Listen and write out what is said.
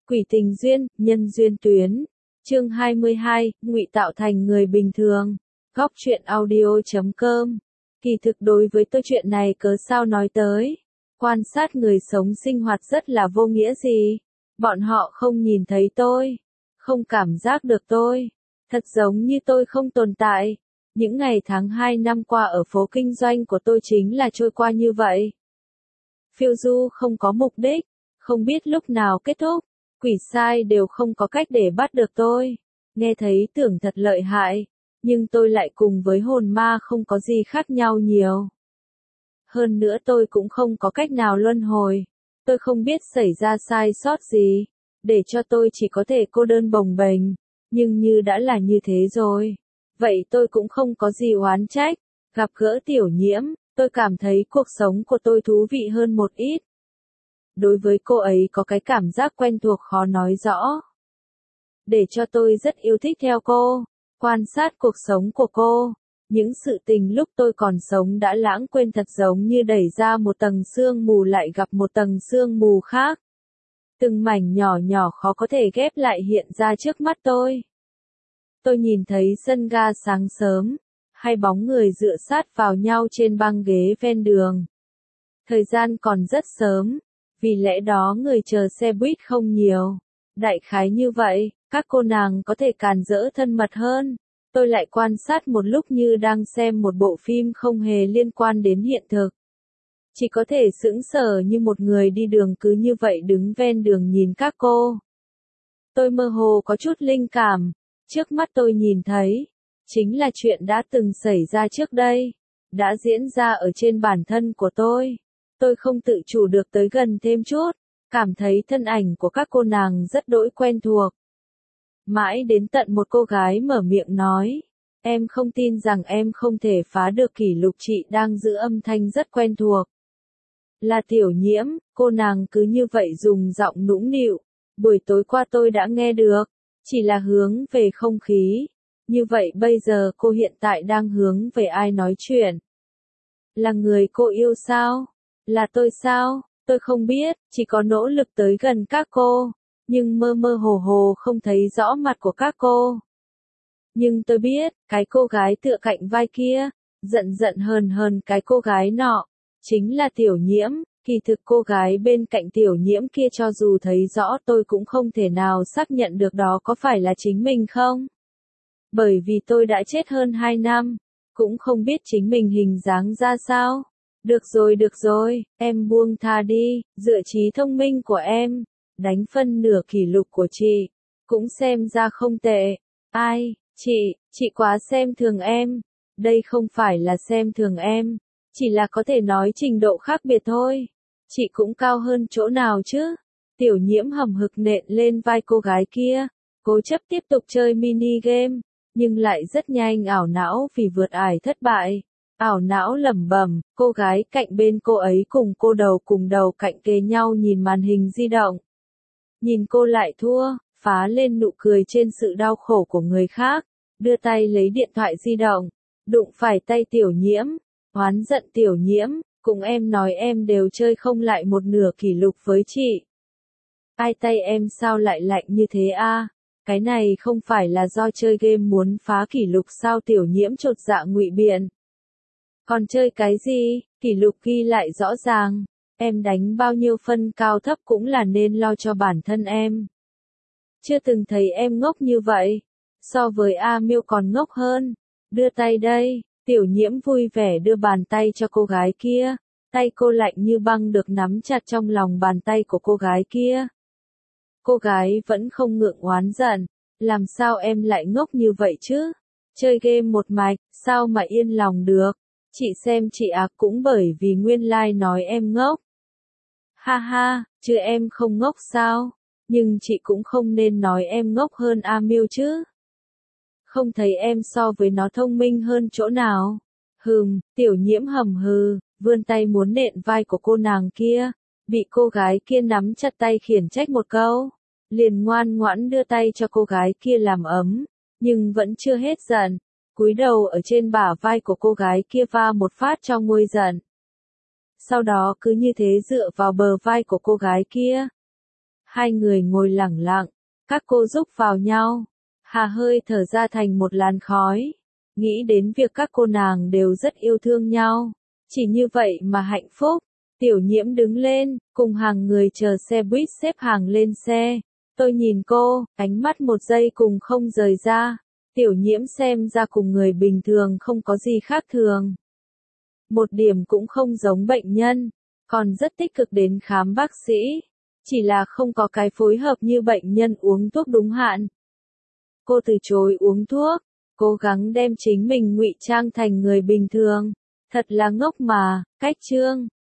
Quỷ tình duyên, nhân duyên tuyến. Chương 22, ngụy tạo thành người bình thường. Góc truyện audio.com. Kỳ thực đối với tôi chuyện này cớ sao nói tới. Quan sát người sống sinh hoạt rất là vô nghĩa gì. Bọn họ không nhìn thấy tôi. Không cảm giác được tôi. Thật giống như tôi không tồn tại. Những ngày tháng 2 năm qua ở phố kinh doanh của tôi chính là trôi qua như vậy. Phiêu du không có mục đích. Không biết lúc nào kết thúc. Quỷ sai đều không có cách để bắt được tôi. Nghe thấy tưởng thật lợi hại. Nhưng tôi lại cùng với hồn ma không có gì khác nhau nhiều. Hơn nữa tôi cũng không có cách nào luân hồi. Tôi không biết xảy ra sai sót gì. Để cho tôi chỉ có thể cô đơn bồng bềnh. Nhưng như đã là như thế rồi. Vậy tôi cũng không có gì oán trách. Gặp gỡ Tiểu Nhiễm, tôi cảm thấy cuộc sống của tôi thú vị hơn một ít. Đối với cô ấy có cái cảm giác quen thuộc khó nói rõ. Để cho tôi rất yêu thích theo cô, quan sát cuộc sống của cô. Những sự tình lúc tôi còn sống đã lãng quên thật giống như đẩy ra một tầng sương mù lại gặp một tầng sương mù khác. Từng mảnh nhỏ nhỏ khó có thể ghép lại hiện ra trước mắt tôi. Tôi nhìn thấy sân ga sáng sớm, hai bóng người dựa sát vào nhau trên băng ghế ven đường. Thời gian còn rất sớm. Vì lẽ đó người chờ xe buýt không nhiều. Đại khái như vậy, các cô nàng có thể càn rỡ thân mật hơn. Tôi lại quan sát một lúc như đang xem một bộ phim không hề liên quan đến hiện thực. Chỉ có thể sững sờ như một người đi đường cứ như vậy đứng ven đường nhìn các cô. Tôi mơ hồ có chút linh cảm. Trước mắt tôi nhìn thấy. Chính là chuyện đã từng xảy ra trước đây. Đã diễn ra ở trên bản thân của tôi. Tôi không tự chủ được tới gần thêm chút, cảm thấy thân ảnh của các cô nàng rất đỗi quen thuộc. Mãi đến tận một cô gái mở miệng nói, em không tin rằng em không thể phá được kỷ lục, chị đang giữ âm thanh rất quen thuộc. Là Tiểu Nhiễm, cô nàng cứ như vậy dùng giọng nũng nịu, buổi tối qua tôi đã nghe được, chỉ là hướng về không khí. Như vậy bây giờ cô hiện tại đang hướng về ai nói chuyện? Là người cô yêu sao? Là tôi sao? Tôi không biết, chỉ có nỗ lực tới gần các cô, nhưng mơ mơ hồ hồ không thấy rõ mặt của các cô. Nhưng tôi biết, cái cô gái tựa cạnh vai kia, giận giận hờn cái cô gái nọ, chính là Tiểu Nhiễm. Kỳ thực cô gái bên cạnh Tiểu Nhiễm kia cho dù thấy rõ tôi cũng không thể nào xác nhận được đó có phải là chính mình không. Bởi vì tôi đã chết hơn 2 năm, cũng không biết chính mình hình dáng ra sao. Được rồi, em buông tha đi, dựa trí thông minh của em, đánh phân nửa kỷ lục của chị, cũng xem ra không tệ. Ai, chị quá xem thường em, đây không phải là xem thường em, chỉ là có thể nói trình độ khác biệt thôi. Chị cũng cao hơn chỗ nào chứ? Tiểu Nhiễm hầm hực nện lên vai cô gái kia, cố chấp tiếp tục chơi mini game, nhưng lại rất nhanh ảo não vì vượt ải thất bại. Ảo não lẩm bẩm, cô gái cạnh bên cô ấy cùng đầu cạnh kề nhau nhìn màn hình di động. Nhìn cô lại thua, phá lên nụ cười trên sự đau khổ của người khác, đưa tay lấy điện thoại di động, đụng phải tay Tiểu Nhiễm, oán giận Tiểu Nhiễm, cùng em nói em đều chơi không lại một nửa kỷ lục với chị. Ai tay em sao lại lạnh như thế a? Cái này không phải là do chơi game muốn phá kỷ lục sao? Tiểu Nhiễm chột dạ ngụy biện. Còn chơi cái gì, kỷ lục ghi lại rõ ràng, em đánh bao nhiêu phân cao thấp cũng là nên lo cho bản thân em. Chưa từng thấy em ngốc như vậy, so với A Miêu còn ngốc hơn, đưa tay đây, Tiểu Nhiễm vui vẻ đưa bàn tay cho cô gái kia, tay cô lạnh như băng được nắm chặt trong lòng bàn tay của cô gái kia. Cô gái vẫn không ngượng oán giận, làm sao em lại ngốc như vậy chứ, chơi game một mạch, sao mà yên lòng được. Chị xem chị cũng bởi vì nguyên lai nói em ngốc. Ha ha, chứ em không ngốc sao? Nhưng chị cũng không nên nói em ngốc hơn A Miêu chứ. Không thấy em so với nó thông minh hơn chỗ nào. Tiểu Nhiễm hầm hừ, vươn tay muốn nện vai của cô nàng kia. Bị cô gái kia nắm chặt tay khiển trách một câu. Liền ngoan ngoãn đưa tay cho cô gái kia làm ấm. Nhưng vẫn chưa hết giận. Cúi đầu ở trên bả vai của cô gái kia va một phát cho nguôi giận. Sau đó cứ như thế dựa vào bờ vai của cô gái kia. Hai người ngồi lẳng lặng, các cô rúc vào nhau, hà hơi thở ra thành một làn khói. Nghĩ đến việc các cô nàng đều rất yêu thương nhau, chỉ như vậy mà hạnh phúc. Tiểu Nhiễm đứng lên, cùng hàng người chờ xe buýt xếp hàng lên xe. Tôi nhìn cô, ánh mắt một giây cùng không rời ra. Tiểu Nhiễm xem ra cùng người bình thường không có gì khác thường. Một điểm cũng không giống bệnh nhân, còn rất tích cực đến khám bác sĩ. Chỉ là không có cái phối hợp như bệnh nhân uống thuốc đúng hạn. Cô từ chối uống thuốc, cố gắng đem chính mình ngụy trang thành người bình thường. Thật là ngốc mà, cách Trương.